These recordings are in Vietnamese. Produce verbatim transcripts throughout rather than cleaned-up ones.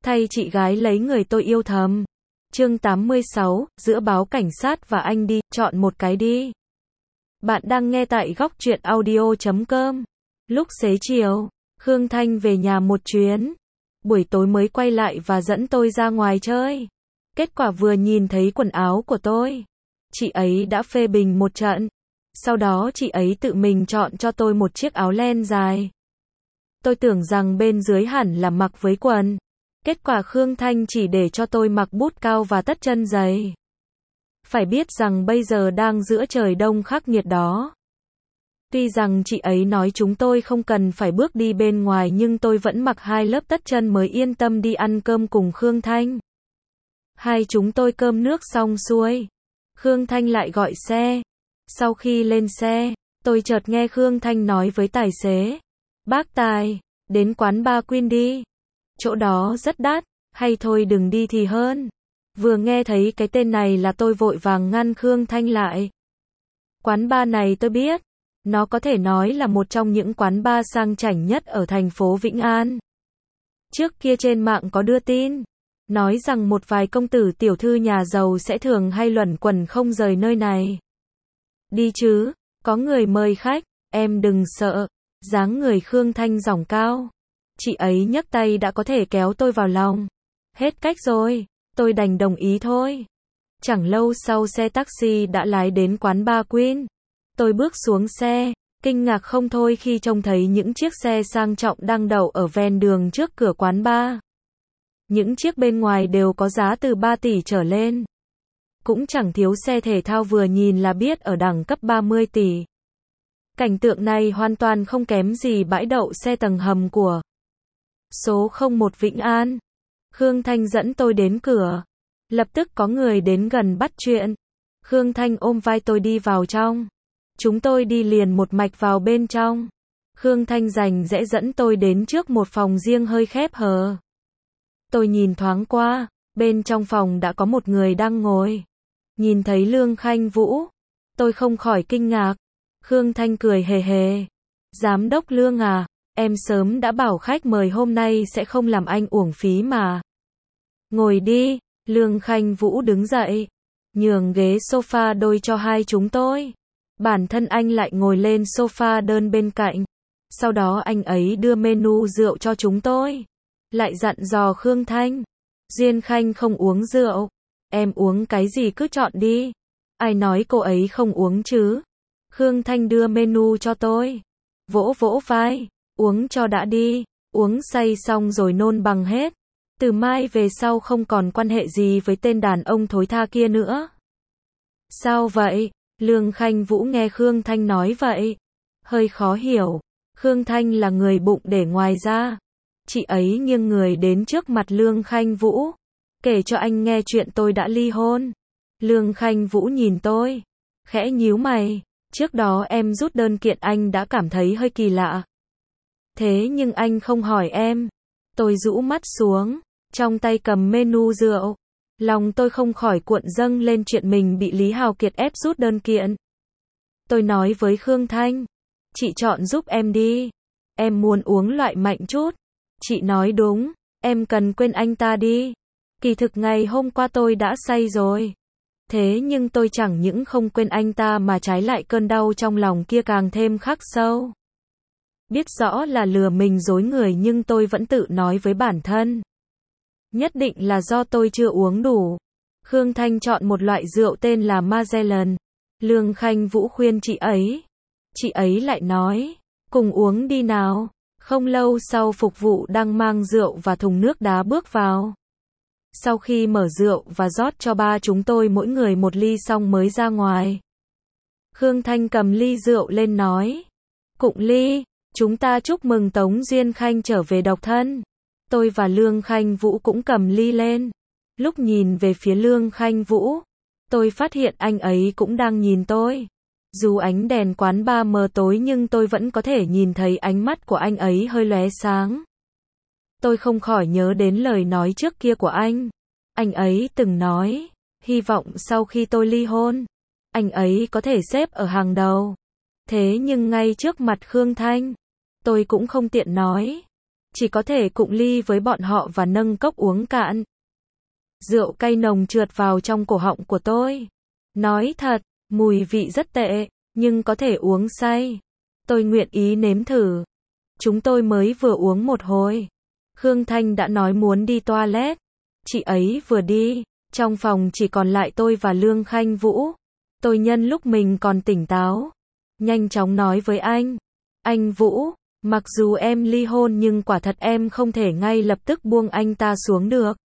thay chị gái lấy người tôi yêu thầm. Chương tám mươi sáu, giữa báo cảnh sát và anh đi, chọn một cái đi. Bạn đang nghe tại góc truyện audio chấm com. Lúc xế chiều, Khương Thanh về nhà một chuyến. Buổi tối mới quay lại và dẫn tôi ra ngoài chơi. Kết quả vừa nhìn thấy quần áo của tôi, chị ấy đã phê bình một trận. Sau đó chị ấy tự mình chọn cho tôi một chiếc áo len dài. Tôi tưởng rằng bên dưới hẳn là mặc với quần. Kết quả Khương Thanh chỉ để cho tôi mặc bút cao và tất chân dày. Phải biết rằng bây giờ đang giữa trời đông khắc nghiệt đó. Tuy rằng chị ấy nói chúng tôi không cần phải bước đi bên ngoài nhưng tôi vẫn mặc hai lớp tất chân mới yên tâm đi ăn cơm cùng Khương Thanh. Hai chúng tôi cơm nước xong xuôi, Khương Thanh lại gọi xe. Sau khi lên xe, tôi chợt nghe Khương Thanh nói với tài xế: "Bác Tài, đến quán bar Queen đi. Chỗ đó rất đắt, hay thôi đừng đi thì hơn." Vừa nghe thấy cái tên này là tôi vội vàng ngăn Khương Thanh lại. Quán bar này tôi biết, nó có thể nói là một trong những quán bar sang chảnh nhất ở thành phố Vĩnh An. Trước kia trên mạng có đưa tin, nói rằng một vài công tử tiểu thư nhà giàu sẽ thường hay luẩn quẩn không rời nơi này. "Đi chứ, có người mời khách, em đừng sợ." Dáng người Khương Thanh giọng cao. Chị ấy nhấc tay đã có thể kéo tôi vào lòng. Hết cách rồi, tôi đành đồng ý thôi. Chẳng lâu sau xe taxi đã lái đến quán bar Queen. Tôi bước xuống xe, kinh ngạc không thôi khi trông thấy những chiếc xe sang trọng đang đậu ở ven đường trước cửa quán bar. Những chiếc bên ngoài đều có giá từ ba tỷ trở lên. Cũng chẳng thiếu xe thể thao vừa nhìn là biết ở đẳng cấp ba mươi tỷ. Cảnh tượng này hoàn toàn không kém gì bãi đậu xe tầng hầm của số không một Vĩnh An. Khương Thanh dẫn tôi đến cửa. Lập tức có người đến gần bắt chuyện. Khương Thanh ôm vai tôi đi vào trong. Chúng tôi đi liền một mạch vào bên trong. Khương Thanh rành rẽ dẫn tôi đến trước một phòng riêng hơi khép hờ. Tôi nhìn thoáng qua, bên trong phòng đã có một người đang ngồi. Nhìn thấy Lương Khanh Vũ, tôi không khỏi kinh ngạc. Khương Thanh cười hề hề. "Giám đốc Lương à, em sớm đã bảo khách mời hôm nay sẽ không làm anh uổng phí mà. Ngồi đi." Lương Khanh Vũ đứng dậy, nhường ghế sofa đôi cho hai chúng tôi. Bản thân anh lại ngồi lên sofa đơn bên cạnh. Sau đó anh ấy đưa menu rượu cho chúng tôi. Lại dặn dò Khương Thanh: "Duyên Khanh không uống rượu. Em uống cái gì cứ chọn đi." "Ai nói cô ấy không uống chứ?" Khương Thanh đưa menu cho tôi. Vỗ vỗ vai: "Uống cho đã đi. Uống say xong rồi nôn bằng hết. Từ mai về sau không còn quan hệ gì với tên đàn ông thối tha kia nữa." "Sao vậy?" Lương Khanh Vũ nghe Khương Thanh nói vậy, hơi khó hiểu. Khương Thanh là người bụng để ngoài ra. Chị ấy nghiêng người đến trước mặt Lương Khanh Vũ, kể cho anh nghe chuyện tôi đã ly hôn. Lương Khanh Vũ nhìn tôi, khẽ nhíu mày. "Trước đó em rút đơn kiện anh đã cảm thấy hơi kỳ lạ. Thế nhưng anh không hỏi em." Tôi rũ mắt xuống, trong tay cầm menu rượu. Lòng tôi không khỏi cuộn dâng lên chuyện mình bị Lý Hào Kiệt ép rút đơn kiện. Tôi nói với Khương Thanh: "Chị chọn giúp em đi. Em muốn uống loại mạnh chút." Chị nói đúng, em cần quên anh ta đi. Kỳ thực ngày hôm qua tôi đã say rồi. Thế nhưng tôi chẳng những không quên anh ta mà trái lại cơn đau trong lòng kia càng thêm khắc sâu. Biết rõ là lừa mình dối người nhưng tôi vẫn tự nói với bản thân, nhất định là do tôi chưa uống đủ. Khương Thanh chọn một loại rượu tên là Magellan. Lương Khanh Vũ khuyên chị ấy. Chị ấy lại nói: "Cùng uống đi nào." Không lâu sau phục vụ đang mang rượu và thùng nước đá bước vào. Sau khi mở rượu và rót cho ba chúng tôi mỗi người một ly xong mới ra ngoài. Khương Thanh cầm ly rượu lên nói: "Cụng ly, chúng ta chúc mừng Tống Duyên Khanh trở về độc thân." Tôi và Lương Khanh Vũ cũng cầm ly lên. Lúc nhìn về phía Lương Khanh Vũ, tôi phát hiện anh ấy cũng đang nhìn tôi. Dù ánh đèn quán bar mờ tối nhưng tôi vẫn có thể nhìn thấy ánh mắt của anh ấy hơi lóe sáng. Tôi không khỏi nhớ đến lời nói trước kia của anh. Anh ấy từng nói, hy vọng sau khi tôi ly hôn, anh ấy có thể xếp ở hàng đầu. Thế nhưng ngay trước mặt Khương Thanh, tôi cũng không tiện nói. chỉ có thể cụng ly với bọn họ và nâng cốc uống cạn. Rượu cay nồng trượt vào trong cổ họng của tôi. Nói thật, mùi vị rất tệ, nhưng có thể uống say. Tôi nguyện ý nếm thử. Chúng tôi mới vừa uống một hồi. Khương Thanh đã nói muốn đi toilet. Chị ấy vừa đi, trong phòng chỉ còn lại tôi và Lương Khanh Vũ. Tôi nhân lúc mình còn tỉnh táo, nhanh chóng nói với anh. Anh Vũ, mặc dù em ly hôn nhưng quả thật em không thể ngay lập tức buông anh ta xuống được.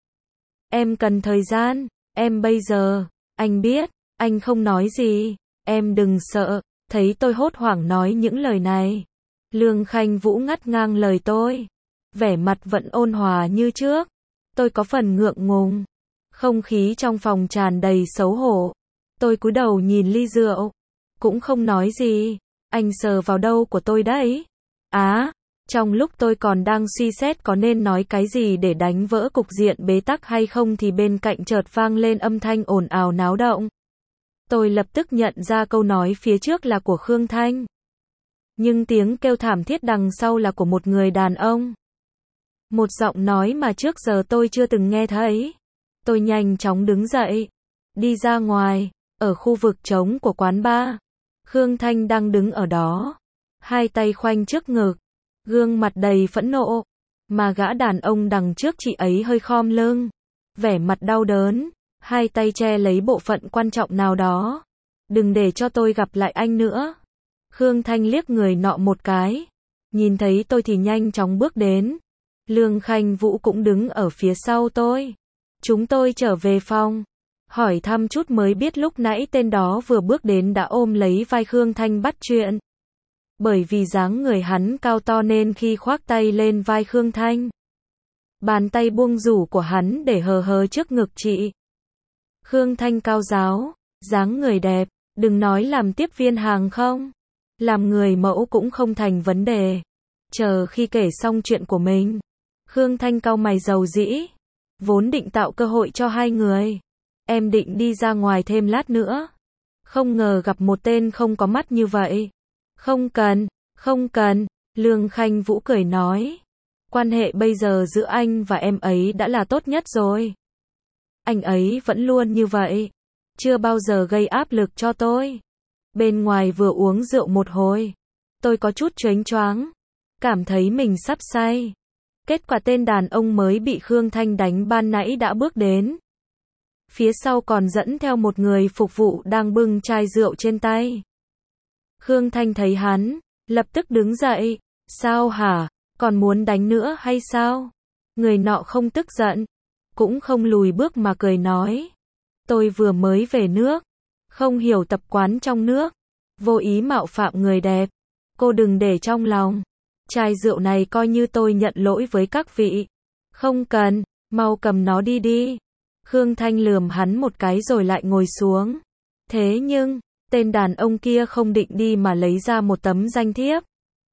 Em cần thời gian, em bây giờ, anh biết, anh không nói gì, em đừng sợ. Thấy tôi hốt hoảng nói những lời này, Lương Khanh Vũ ngắt ngang lời tôi. Vẻ mặt vẫn ôn hòa như trước. Tôi có phần ngượng ngùng. Không khí trong phòng tràn đầy xấu hổ. Tôi cúi đầu nhìn ly rượu, cũng không nói gì. Anh sờ vào đâu của tôi đấy? Á, trong lúc tôi còn đang suy xét có nên nói cái gì để đánh vỡ cục diện bế tắc hay không thì bên cạnh chợt vang lên âm thanh ồn ào náo động. Tôi lập tức nhận ra câu nói phía trước là của Khương Thanh. Nhưng tiếng kêu thảm thiết đằng sau là của một người đàn ông. Một giọng nói mà trước giờ tôi chưa từng nghe thấy. Tôi nhanh chóng đứng dậy, đi ra ngoài, ở khu vực trống của quán bar. Khương Thanh đang đứng ở đó, hai tay khoanh trước ngực, gương mặt đầy phẫn nộ, mà gã đàn ông đằng trước chị ấy hơi khom lưng, vẻ mặt đau đớn, hai tay che lấy bộ phận quan trọng nào đó. Đừng để cho tôi gặp lại anh nữa. Khương Thanh liếc người nọ một cái, nhìn thấy tôi thì nhanh chóng bước đến. Lương Khanh Vũ cũng đứng ở phía sau tôi. Chúng tôi trở về phòng, hỏi thăm chút mới biết lúc nãy tên đó vừa bước đến đã ôm lấy vai Khương Thanh bắt chuyện. Bởi vì dáng người hắn cao to nên khi khoác tay lên vai Khương Thanh, bàn tay buông rủ của hắn để hờ hờ trước ngực chị. Khương Thanh cao ráo, dáng người đẹp, đừng nói làm tiếp viên hàng không, làm người mẫu cũng không thành vấn đề. Chờ khi kể xong chuyện của mình, Khương Thanh cau mày rầu rĩ, vốn định tạo cơ hội cho hai người. Em định đi ra ngoài thêm lát nữa. Không ngờ gặp một tên không có mắt như vậy. Không cần, không cần, Lương Khanh Vũ cười nói. Quan hệ bây giờ giữa anh và em ấy đã là tốt nhất rồi. Anh ấy vẫn luôn như vậy, chưa bao giờ gây áp lực cho tôi. Bên ngoài vừa uống rượu một hồi, tôi có chút choáng choáng, cảm thấy mình sắp say. Kết quả tên đàn ông mới bị Khương Thanh đánh ban nãy đã bước đến. Phía sau còn dẫn theo một người phục vụ đang bưng chai rượu trên tay. Khương Thanh thấy hắn, lập tức đứng dậy. Sao hả? Còn muốn đánh nữa hay sao? Người nọ không tức giận, cũng không lùi bước mà cười nói. Tôi vừa mới về nước, không hiểu tập quán trong nước, vô ý mạo phạm người đẹp. Cô đừng để trong lòng. Chai rượu này coi như tôi nhận lỗi với các vị. Không cần, mau cầm nó đi đi. Khương Thanh lườm hắn một cái rồi lại ngồi xuống. Thế nhưng, tên đàn ông kia không định đi mà lấy ra một tấm danh thiếp.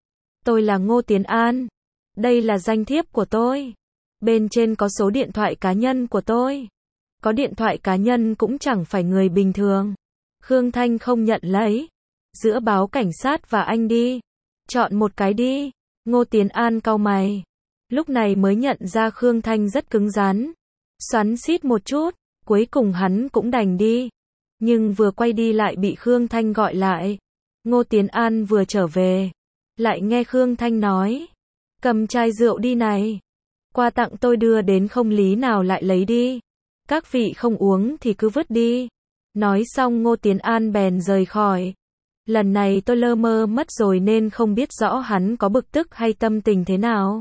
Tôi là Ngô Tiến An. Đây là danh thiếp của tôi. Bên trên có số điện thoại cá nhân của tôi. Có điện thoại cá nhân cũng chẳng phải người bình thường. Khương Thanh không nhận lấy. Giữa báo cảnh sát và anh đi. Chọn một cái đi. Ngô Tiến An cau mày. Lúc này mới nhận ra Khương Thanh rất cứng rắn. Xoắn xít một chút, cuối cùng hắn cũng đành đi. Nhưng vừa quay đi lại bị Khương Thanh gọi lại. Ngô Tiến An vừa trở về, lại nghe Khương Thanh nói. Cầm chai rượu đi này. Quà tặng tôi đưa đến không lý nào lại lấy đi. Các vị không uống thì cứ vứt đi. Nói xong Ngô Tiến An bèn rời khỏi. Lần này tôi lơ mơ mất rồi nên không biết rõ hắn có bực tức hay tâm tình thế nào.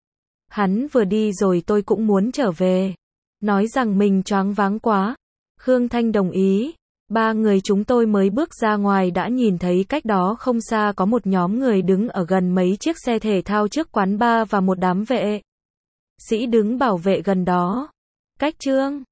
Hắn vừa đi rồi tôi cũng muốn trở về. Nói rằng mình choáng váng quá. Khương Thanh đồng ý. Ba người chúng tôi mới bước ra ngoài đã nhìn thấy cách đó không xa có một nhóm người đứng ở gần mấy chiếc xe thể thao trước quán bar và một đám vệ sĩ đứng bảo vệ gần đó. Cách Trương